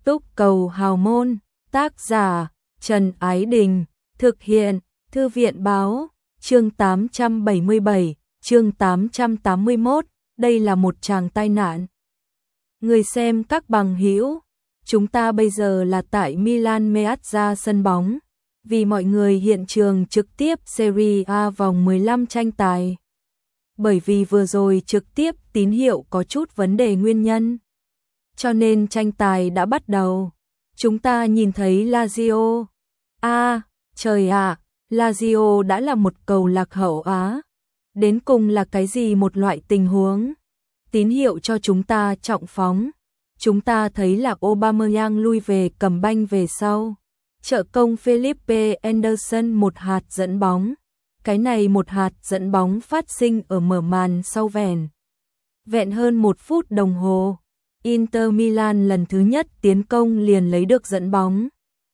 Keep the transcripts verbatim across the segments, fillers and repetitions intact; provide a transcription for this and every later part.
Túc cầu hào môn, tác giả Trần Ái Đình, thực hiện Thư viện báo, chương tám trăm bảy mươi bảy, chương tám trăm tám mươi mốt, đây là một tràng tai nạn. Người xem các bằng hữu, chúng ta bây giờ là tại Milan Meazza sân bóng, vì mọi người hiện trường trực tiếp Serie A vòng mười lăm tranh tài. Bởi vì vừa rồi trực tiếp tín hiệu có chút vấn đề nguyên nhân, cho nên tranh tài đã bắt đầu. Chúng ta nhìn thấy Lazio. A, à, trời ạ, à, Lazio đã là một cầu lạc hậu á. Đến cùng là cái gì một loại tình huống? Tín hiệu cho chúng ta trọng phóng. Chúng ta thấy là Aubameyang lui về cầm banh về sau. Trợ công Felipe Anderson một hạt dẫn bóng. Cái này một hạt dẫn bóng phát sinh ở mở màn sau vẻn. Vẹn hơn một phút đồng hồ. Inter Milan lần thứ nhất tiến công liền lấy được dẫn bóng.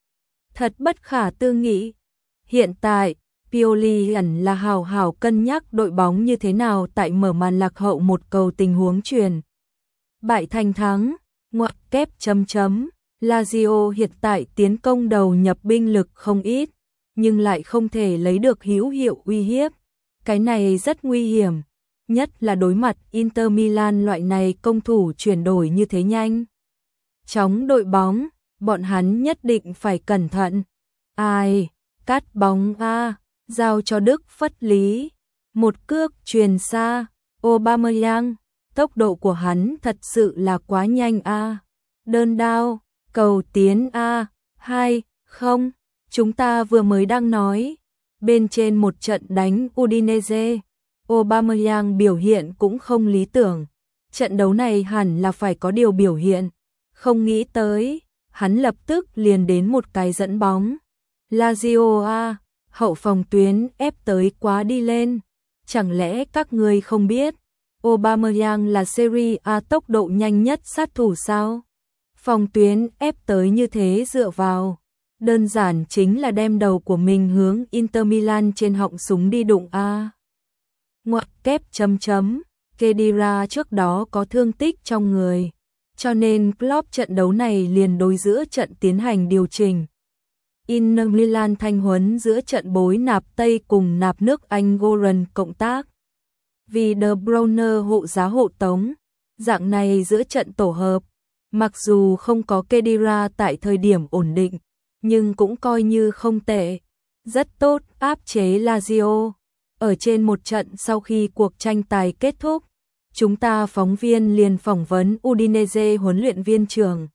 Thật bất khả tư nghị. Hiện tại, Pioli hẳn là hào hào cân nhắc đội bóng như thế nào tại mở màn lạc hậu một cầu tình huống chuyển bại thành thắng, ngoặc kép chấm chấm. Lazio hiện tại tiến công đầu nhập binh lực không ít, nhưng lại không thể lấy được hữu hiệu uy hiếp. Cái này rất nguy hiểm, nhất là đối mặt Inter Milan loại này công thủ chuyển đổi như thế nhanh. Chóng đội bóng, bọn hắn nhất định phải cẩn thận. Ai, cắt bóng a, giao cho Đức Phất Lý. Một cước truyền xa, Aubameyang, tốc độ của hắn thật sự là quá nhanh a. Đơn đao, cầu tiến a, hai, không, chúng ta vừa mới đang nói, bên trên một trận đánh Udinese, Aubameyang biểu hiện cũng không lý tưởng. Trận đấu này hẳn là phải có điều biểu hiện, không nghĩ tới, hắn lập tức liền đến một cái dẫn bóng. Lazio a, hậu phòng tuyến ép tới quá đi lên, chẳng lẽ các ngươi không biết, Aubameyang là Serie A tốc độ nhanh nhất sát thủ sao? Phòng tuyến ép tới như thế dựa vào, đơn giản chính là đem đầu của mình hướng Inter Milan trên họng súng đi đụng a. Ngoặc kép chấm chấm, Khedira trước đó có thương tích trong người, cho nên Klopp trận đấu này liền đối giữa trận tiến hành điều chỉnh. Inter Milan thanh huấn giữa trận bối nạp Tây cùng nạp nước Anh Goran cộng tác. Vì De Bruyne hộ giá hộ tống, dạng này giữa trận tổ hợp, mặc dù không có Khedira tại thời điểm ổn định, nhưng cũng coi như không tệ, rất tốt áp chế Lazio. Ở trên một trận sau khi cuộc tranh tài kết thúc, chúng ta phóng viên liền phỏng vấn Udinese huấn luyện viên trưởng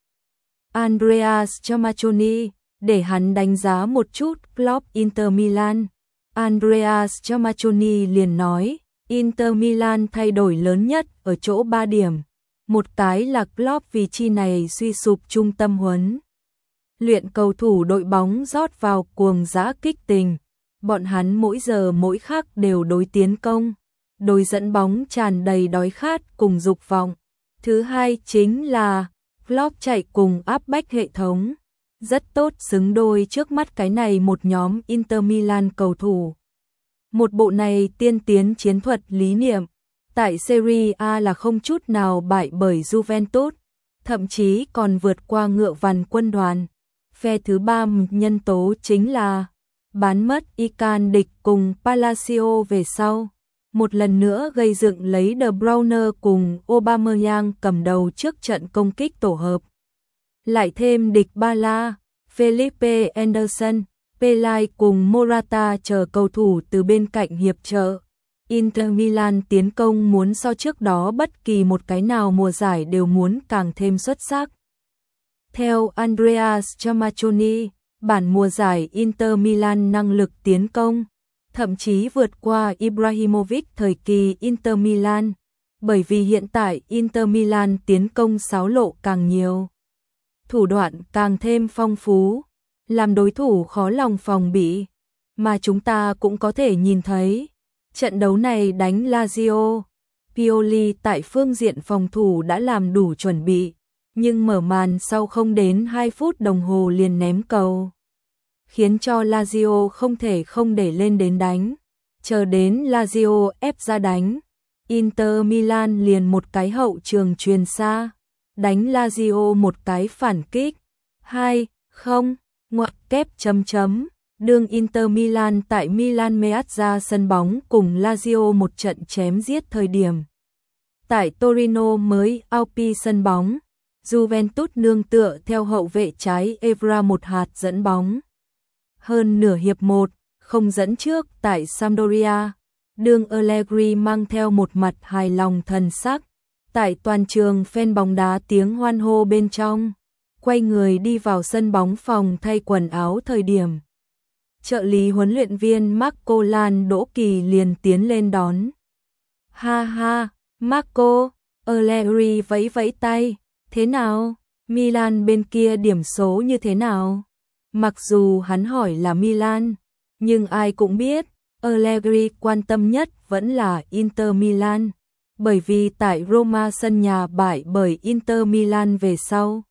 Andrea Schiamaccioni để hắn đánh giá một chút Klopp Inter Milan. Andrea Schiamaccioni liền nói, Inter Milan thay đổi lớn nhất ở chỗ ba điểm. Một cái là Klopp vì chi này suy sụp trung tâm huấn luyện cầu thủ đội bóng rót vào cuồng dã kích tình. Bọn hắn mỗi giờ mỗi khắc đều đối tiến công, đối dẫn bóng tràn đầy đói khát cùng dục vọng. Thứ hai chính là Klopp chạy cùng áp bách hệ thống, rất tốt xứng đôi trước mắt cái này một nhóm Inter Milan cầu thủ. Một bộ này tiên tiến chiến thuật lý niệm, tại Serie A là không chút nào bại bởi Juventus, thậm chí còn vượt qua ngựa vằn quân đoàn. Phe thứ ba nhân tố chính là bán mất Ican địch cùng Palacio về sau, một lần nữa gây dựng lấy De Bruyne cùng Aubameyang cầm đầu trước trận công kích tổ hợp. Lại thêm địch Bala, Felipe Anderson, Pelay cùng Morata chờ cầu thủ từ bên cạnh hiệp trợ. Inter Milan tiến công muốn so trước đó bất kỳ một cái nào mùa giải đều muốn càng thêm xuất sắc. Theo Andrea Schiamaccioni, bản mùa giải Inter Milan năng lực tiến công, thậm chí vượt qua Ibrahimovic thời kỳ Inter Milan, bởi vì hiện tại Inter Milan tiến công xáo lộ càng nhiều, thủ đoạn càng thêm phong phú, làm đối thủ khó lòng phòng bị, mà chúng ta cũng có thể nhìn thấy, trận đấu này đánh Lazio, Pioli tại phương diện phòng thủ đã làm đủ chuẩn bị, nhưng mở màn sau không đến hai phút đồng hồ liền ném cầu, khiến cho Lazio không thể không để lên đến đánh. Chờ đến Lazio ép ra đánh, Inter Milan liền một cái hậu trường truyền xa, đánh Lazio một cái phản kích, hai không, ngoặc kép chấm chấm. Đương Inter Milan tại Milan Meazza sân bóng cùng Lazio một trận chém giết thời điểm. Tại Torino mới Alpi sân bóng, Juventus nương tựa theo hậu vệ trái Evra một hạt dẫn bóng. Hơn nửa hiệp một, không dẫn trước tại Sampdoria, đương Allegri mang theo một mặt hài lòng thần sắc. Tại toàn trường fan bóng đá tiếng hoan hô bên trong, quay người đi vào sân bóng phòng thay quần áo thời điểm. Trợ lý huấn luyện viên Marco Lan Đỗ Kỳ liền tiến lên đón. Ha ha, Marco, Allegri vẫy vẫy tay, thế nào, Milan bên kia điểm số như thế nào? Mặc dù hắn hỏi là Milan, nhưng ai cũng biết, Allegri quan tâm nhất vẫn là Inter Milan, bởi vì tại Roma sân nhà bại bởi Inter Milan về sau.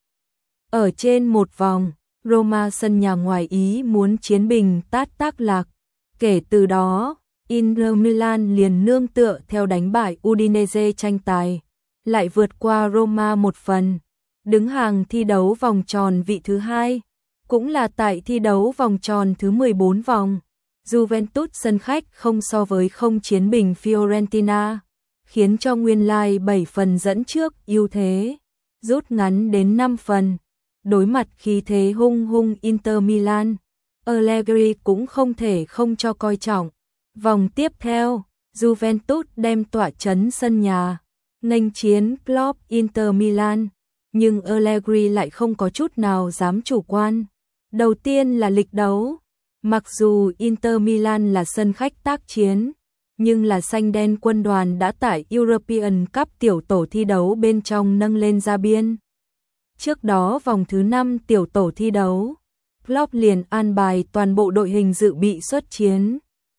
Ở trên một vòng, Roma sân nhà ngoài ý muốn chiến bình tát tác lạc. Kể từ đó, Inter Milan liền nương tựa theo đánh bại Udinese tranh tài, lại vượt qua Roma một phần, đứng hàng thi đấu vòng tròn vị thứ hai, cũng là tại thi đấu vòng tròn thứ mười bốn vòng. Juventus sân khách không so với không chiến bình Fiorentina, khiến cho nguyên lai bảy phần dẫn trước ưu thế rút ngắn đến năm phần. Đối mặt khí thế hung hung Inter Milan, Allegri cũng không thể không cho coi trọng. Vòng tiếp theo, Juventus đem tỏa trấn sân nhà, nghênh chiến Klopp Inter Milan, nhưng Allegri lại không có chút nào dám chủ quan. Đầu tiên là lịch đấu, mặc dù Inter Milan là sân khách tác chiến, nhưng là xanh đen quân đoàn đã tại European Cup tiểu tổ thi đấu bên trong nâng lên ra biên. Trước đó vòng thứ năm tiểu tổ thi đấu, Klopp liền an bài toàn bộ đội hình dự bị xuất chiến.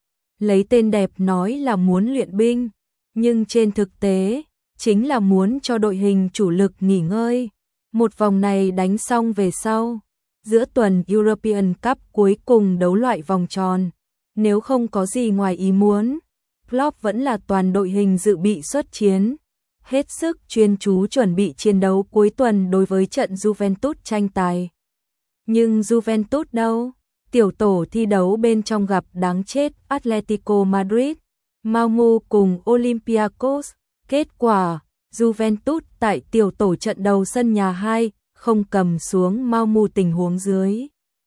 Lấy tên đẹp nói là muốn luyện binh, nhưng trên thực tế, chính là muốn cho đội hình chủ lực nghỉ ngơi. Một vòng này đánh xong về sau, giữa tuần European Cup cuối cùng đấu loại vòng tròn. Nếu không có gì ngoài ý muốn, Klopp vẫn là toàn đội hình dự bị xuất chiến, hết sức chuyên chú chuẩn bị chiến đấu cuối tuần đối với trận Juventus tranh tài. Nhưng Juventus đâu? Tiểu tổ thi đấu bên trong gặp đáng chết Atletico Madrid, Malmö cùng Olympiacos. Kết quả, Juventus tại tiểu tổ trận đầu sân nhà hai không cầm xuống Malmö tình huống dưới.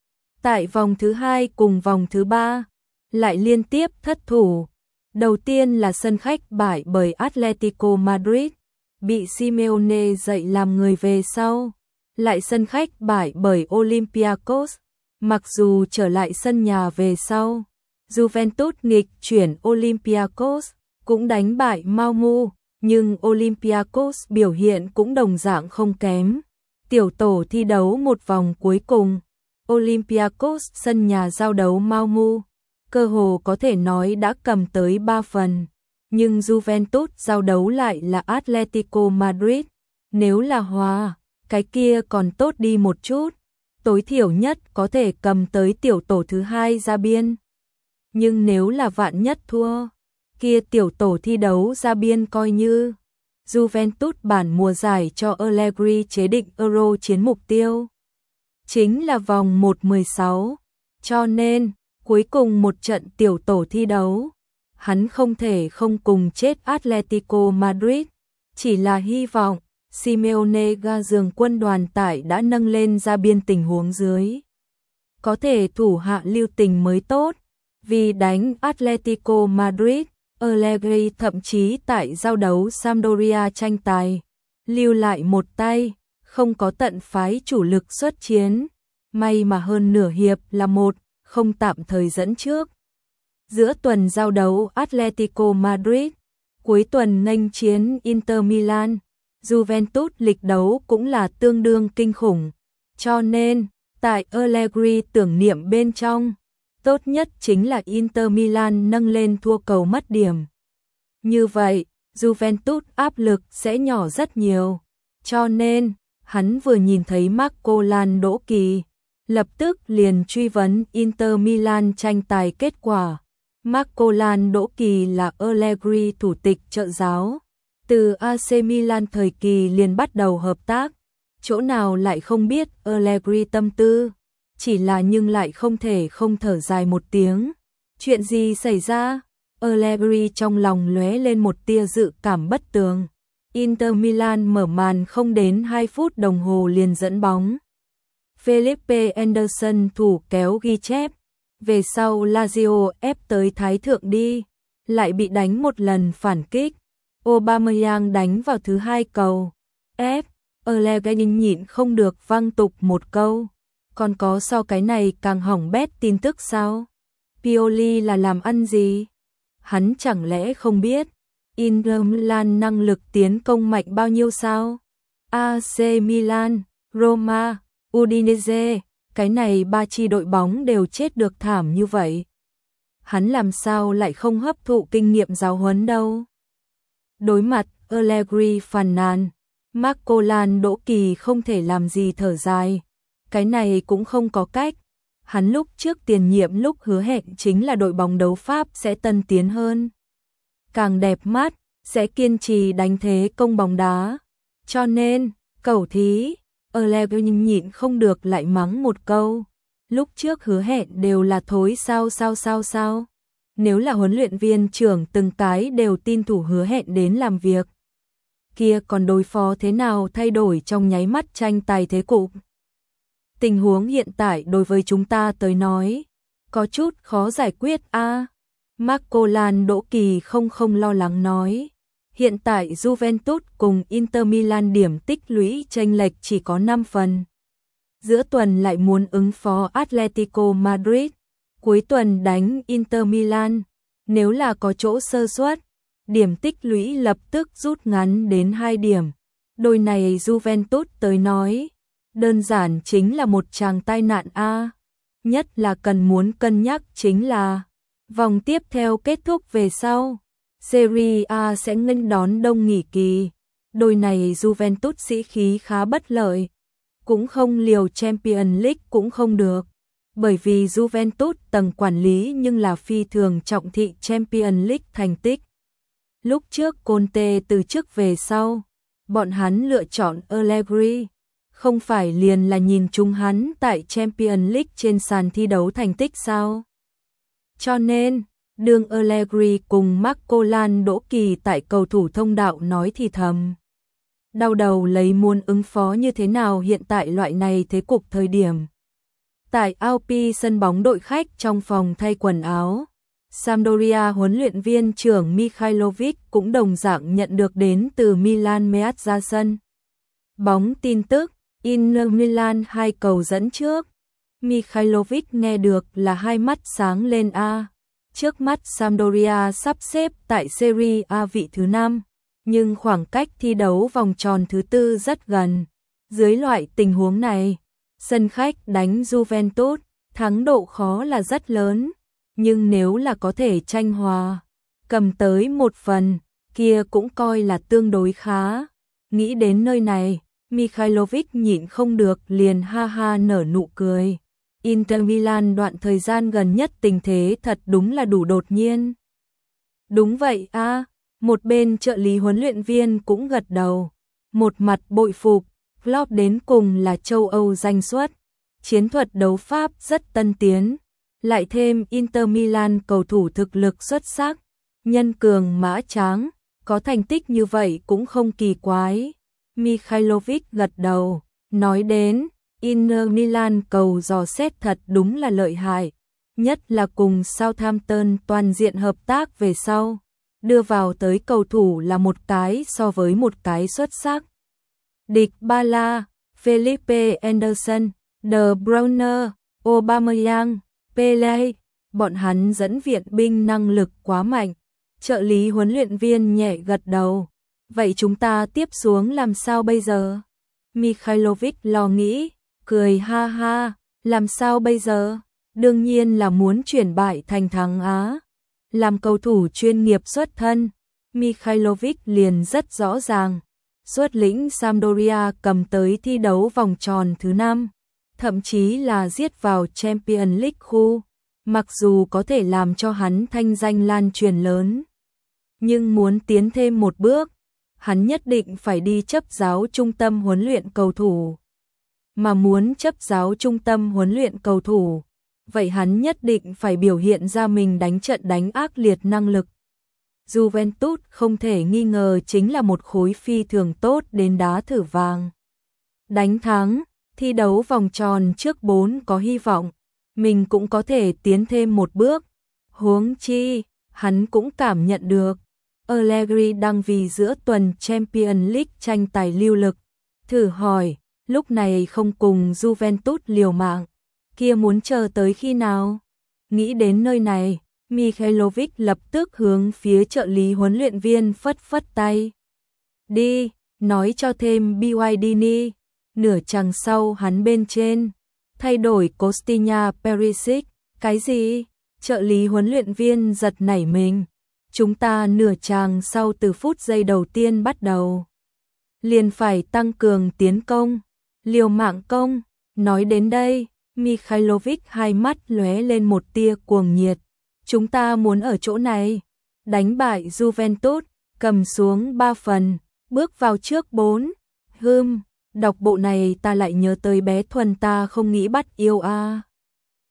Tại vòng thứ hai cùng vòng thứ ba, lại liên tiếp thất thủ. Đầu tiên là sân khách bại bởi Atletico Madrid, bị Simeone dạy làm người về sau. Lại sân khách bại bởi Olympiacos, mặc dù trở lại sân nhà về sau. Juventus nghịch chuyển Olympiacos, cũng đánh bại Malmö, nhưng Olympiacos biểu hiện cũng đồng dạng không kém. Tiểu tổ thi đấu một vòng cuối cùng, Olympiacos sân nhà giao đấu Malmö, cơ hồ có thể nói đã cầm tới ba phần, nhưng Juventus giao đấu lại là Atletico Madrid. Nếu là hòa, cái kia còn tốt đi một chút, tối thiểu nhất có thể cầm tới tiểu tổ thứ hai ra biên. Nhưng nếu là vạn nhất thua, kia tiểu tổ thi đấu ra biên coi như. Juventus bản mùa giải cho Allegri chế định Euro chiến mục tiêu chính là vòng một mười sáu, cho nên cuối cùng một trận tiểu tổ thi đấu, hắn không thể không cùng chết Atletico Madrid, chỉ là hy vọng Simeone ga giường quân đoàn tại đã nâng lên ra biên tình huống dưới, có thể thủ hạ lưu tình mới tốt, vì đánh Atletico Madrid, Allegri thậm chí tại giao đấu Sampdoria tranh tài, lưu lại một tay, không có tận phái chủ lực xuất chiến, may mà hơn nửa hiệp là một, không tạm thời dẫn trước. Giữa tuần giao đấu Atletico Madrid, cuối tuần nghênh chiến Inter Milan, Juventus lịch đấu cũng là tương đương kinh khủng, cho nên, tại Allegri tưởng niệm bên trong, tốt nhất chính là Inter Milan nâng lên thua cầu mất điểm. Như vậy, Juventus áp lực sẽ nhỏ rất nhiều, cho nên, hắn vừa nhìn thấy Marco Lan Đỗ Kỳ, lập tức liền truy vấn Inter Milan tranh tài kết quả. Marco Lan Đỗ Kỳ là Allegri thủ tịch trợ giáo, từ a xê Milan thời kỳ liền bắt đầu hợp tác, chỗ nào lại không biết Allegri tâm tư, chỉ là nhưng lại không thể không thở dài một tiếng. Chuyện gì xảy ra? Allegri trong lòng lóe lên một tia dự cảm bất tường. Inter Milan mở màn không đến hai phút đồng hồ liền dẫn bóng. Felipe Anderson thủ kéo ghi chép. Về sau Lazio ép tới thái thượng đi, lại bị đánh một lần phản kích. Aubameyang đánh vào thứ hai cầu. Ép, Allegri nhịn không được văng tục một câu. Còn có so cái này càng hỏng bét tin tức sao? Pioli là làm ăn gì? Hắn chẳng lẽ không biết Inter Milan năng lực tiến công mạnh bao nhiêu sao? a xê Milan, Roma, Udinese, cái này ba chi đội bóng đều chết được thảm như vậy. Hắn làm sao lại không hấp thụ kinh nghiệm giáo huấn đâu? Đối mặt Allegri phàn nàn, Marco Lan Đỗ Kỳ không thể làm gì thở dài. Cái này cũng không có cách. Hắn lúc trước tiền nhiệm lúc hứa hẹn chính là đội bóng đấu Pháp sẽ tân tiến hơn, càng đẹp mắt, sẽ kiên trì đánh thế công bóng đá. Cho nên, cẩu thí, Allegri nhịn không được lại mắng một câu. Lúc trước hứa hẹn đều là thối sao sao sao sao. Nếu là huấn luyện viên trưởng từng cái đều tin thủ hứa hẹn đến làm việc, kia còn đối phó thế nào thay đổi trong nháy mắt tranh tài thế cục. Tình huống hiện tại đối với chúng ta tới nói, có chút khó giải quyết a. À, Marco Lan Đỗ Kỳ không không lo lắng nói. Hiện tại Juventus cùng Inter Milan điểm tích lũy chênh lệch chỉ có năm phần. Giữa tuần lại muốn ứng phó Atletico Madrid, cuối tuần đánh Inter Milan. Nếu là có chỗ sơ suất, điểm tích lũy lập tức rút ngắn đến hai điểm. Đôi này Juventus tới nói, đơn giản chính là một tràng tai nạn a. Nhất là cần muốn cân nhắc chính là vòng tiếp theo kết thúc về sau, Serie A sẽ nghênh đón đông nghỉ kỳ. Đôi này Juventus sĩ khí khá bất lợi, cũng không liều Champions League cũng không được, bởi vì Juventus tầng quản lý nhưng là phi thường trọng thị Champions League thành tích. Lúc trước Conte từ chức về sau, bọn hắn lựa chọn Allegri, không phải liền là nhìn chung hắn tại Champions League trên sàn thi đấu thành tích sao? Cho nên, đường Allegri cùng Marco Lan Đỗ Kỳ tại cầu thủ thông đạo nói thì thầm. Đau đầu lấy muốn ứng phó như thế nào hiện tại loại này thế cục thời điểm. Tại Alpi sân bóng đội khách trong phòng thay quần áo, Sampdoria huấn luyện viên trưởng Mikhailovic cũng đồng dạng nhận được đến từ Milan Meazza ra sân bóng tin tức. Inter Milan hai cầu dẫn trước. Mikhailovic nghe được là hai mắt sáng lên a. Trước mắt Sampdoria sắp xếp tại Serie A vị thứ năm, nhưng khoảng cách thi đấu vòng tròn thứ tư rất gần. Dưới loại tình huống này, sân khách đánh Juventus, thắng độ khó là rất lớn, nhưng nếu là có thể tranh hòa, cầm tới một phần, kia cũng coi là tương đối khá. Nghĩ đến nơi này, Mikhailovic nhịn không được liền ha ha nở nụ cười. Inter Milan đoạn thời gian gần nhất tình thế thật đúng là đủ đột nhiên. Đúng vậy a, à, một bên trợ lý huấn luyện viên cũng gật đầu, một mặt bội phục, Klopp đến cùng là châu Âu danh xuất, chiến thuật đấu Pháp rất tân tiến, lại thêm Inter Milan cầu thủ thực lực xuất sắc, nhân cường mã tráng, có thành tích như vậy cũng không kỳ quái. Mikhailovic gật đầu, nói đến, Inter Milan cầu dò xét thật đúng là lợi hại, nhất là cùng Southampton toàn diện hợp tác về sau, đưa vào tới cầu thủ là một cái so với một cái xuất sắc. Địch Ba La, Felipe Anderson, De Bruyne, Aubameyang, Pele, bọn hắn dẫn viện binh năng lực quá mạnh. Trợ lý huấn luyện viên nhẹ gật đầu. Vậy chúng ta tiếp xuống làm sao bây giờ? Mikhailovic lo nghĩ, cười ha ha, làm sao bây giờ? Đương nhiên là muốn chuyển bại thành thắng á. Làm cầu thủ chuyên nghiệp xuất thân, Mikhailovic liền rất rõ ràng, xuất lĩnh Sampdoria cầm tới thi đấu vòng tròn thứ năm, thậm chí là giết vào Champions League khu, mặc dù có thể làm cho hắn thanh danh lan truyền lớn, nhưng muốn tiến thêm một bước, hắn nhất định phải đi chấp giáo trung tâm huấn luyện cầu thủ. Mà muốn chấp giáo trung tâm huấn luyện cầu thủ, vậy hắn nhất định phải biểu hiện ra mình đánh trận đánh ác liệt năng lực. Juventus không thể nghi ngờ chính là một khối phi thường tốt đến đá thử vàng. Đánh thắng, thi đấu vòng tròn trước bốn có hy vọng, mình cũng có thể tiến thêm một bước. Huống chi, hắn cũng cảm nhận được, Allegri đang vì giữa tuần Champions League tranh tài lưu lực. Thử hỏi, lúc này không cùng Juventus liều mạng, kia muốn chờ tới khi nào? Nghĩ đến nơi này, Mihajlovic lập tức hướng phía trợ lý huấn luyện viên phất phất tay. Đi, nói cho thêm Biwidini. Nửa chặng sau hắn bên trên, thay đổi Kostinha Perisic. Cái gì? Trợ lý huấn luyện viên giật nảy mình. Chúng ta nửa chặng sau từ phút giây đầu tiên bắt đầu, liền phải tăng cường tiến công, liều mạng công. Nói đến đây, Mihajlovic hai mắt lóe lên một tia cuồng nhiệt. Chúng ta muốn ở chỗ này đánh bại Juventus, cầm xuống ba phần, bước vào trước bốn. Hừm, đọc bộ này ta lại nhớ tới bé Thuần ta không nghĩ bắt yêu a. À.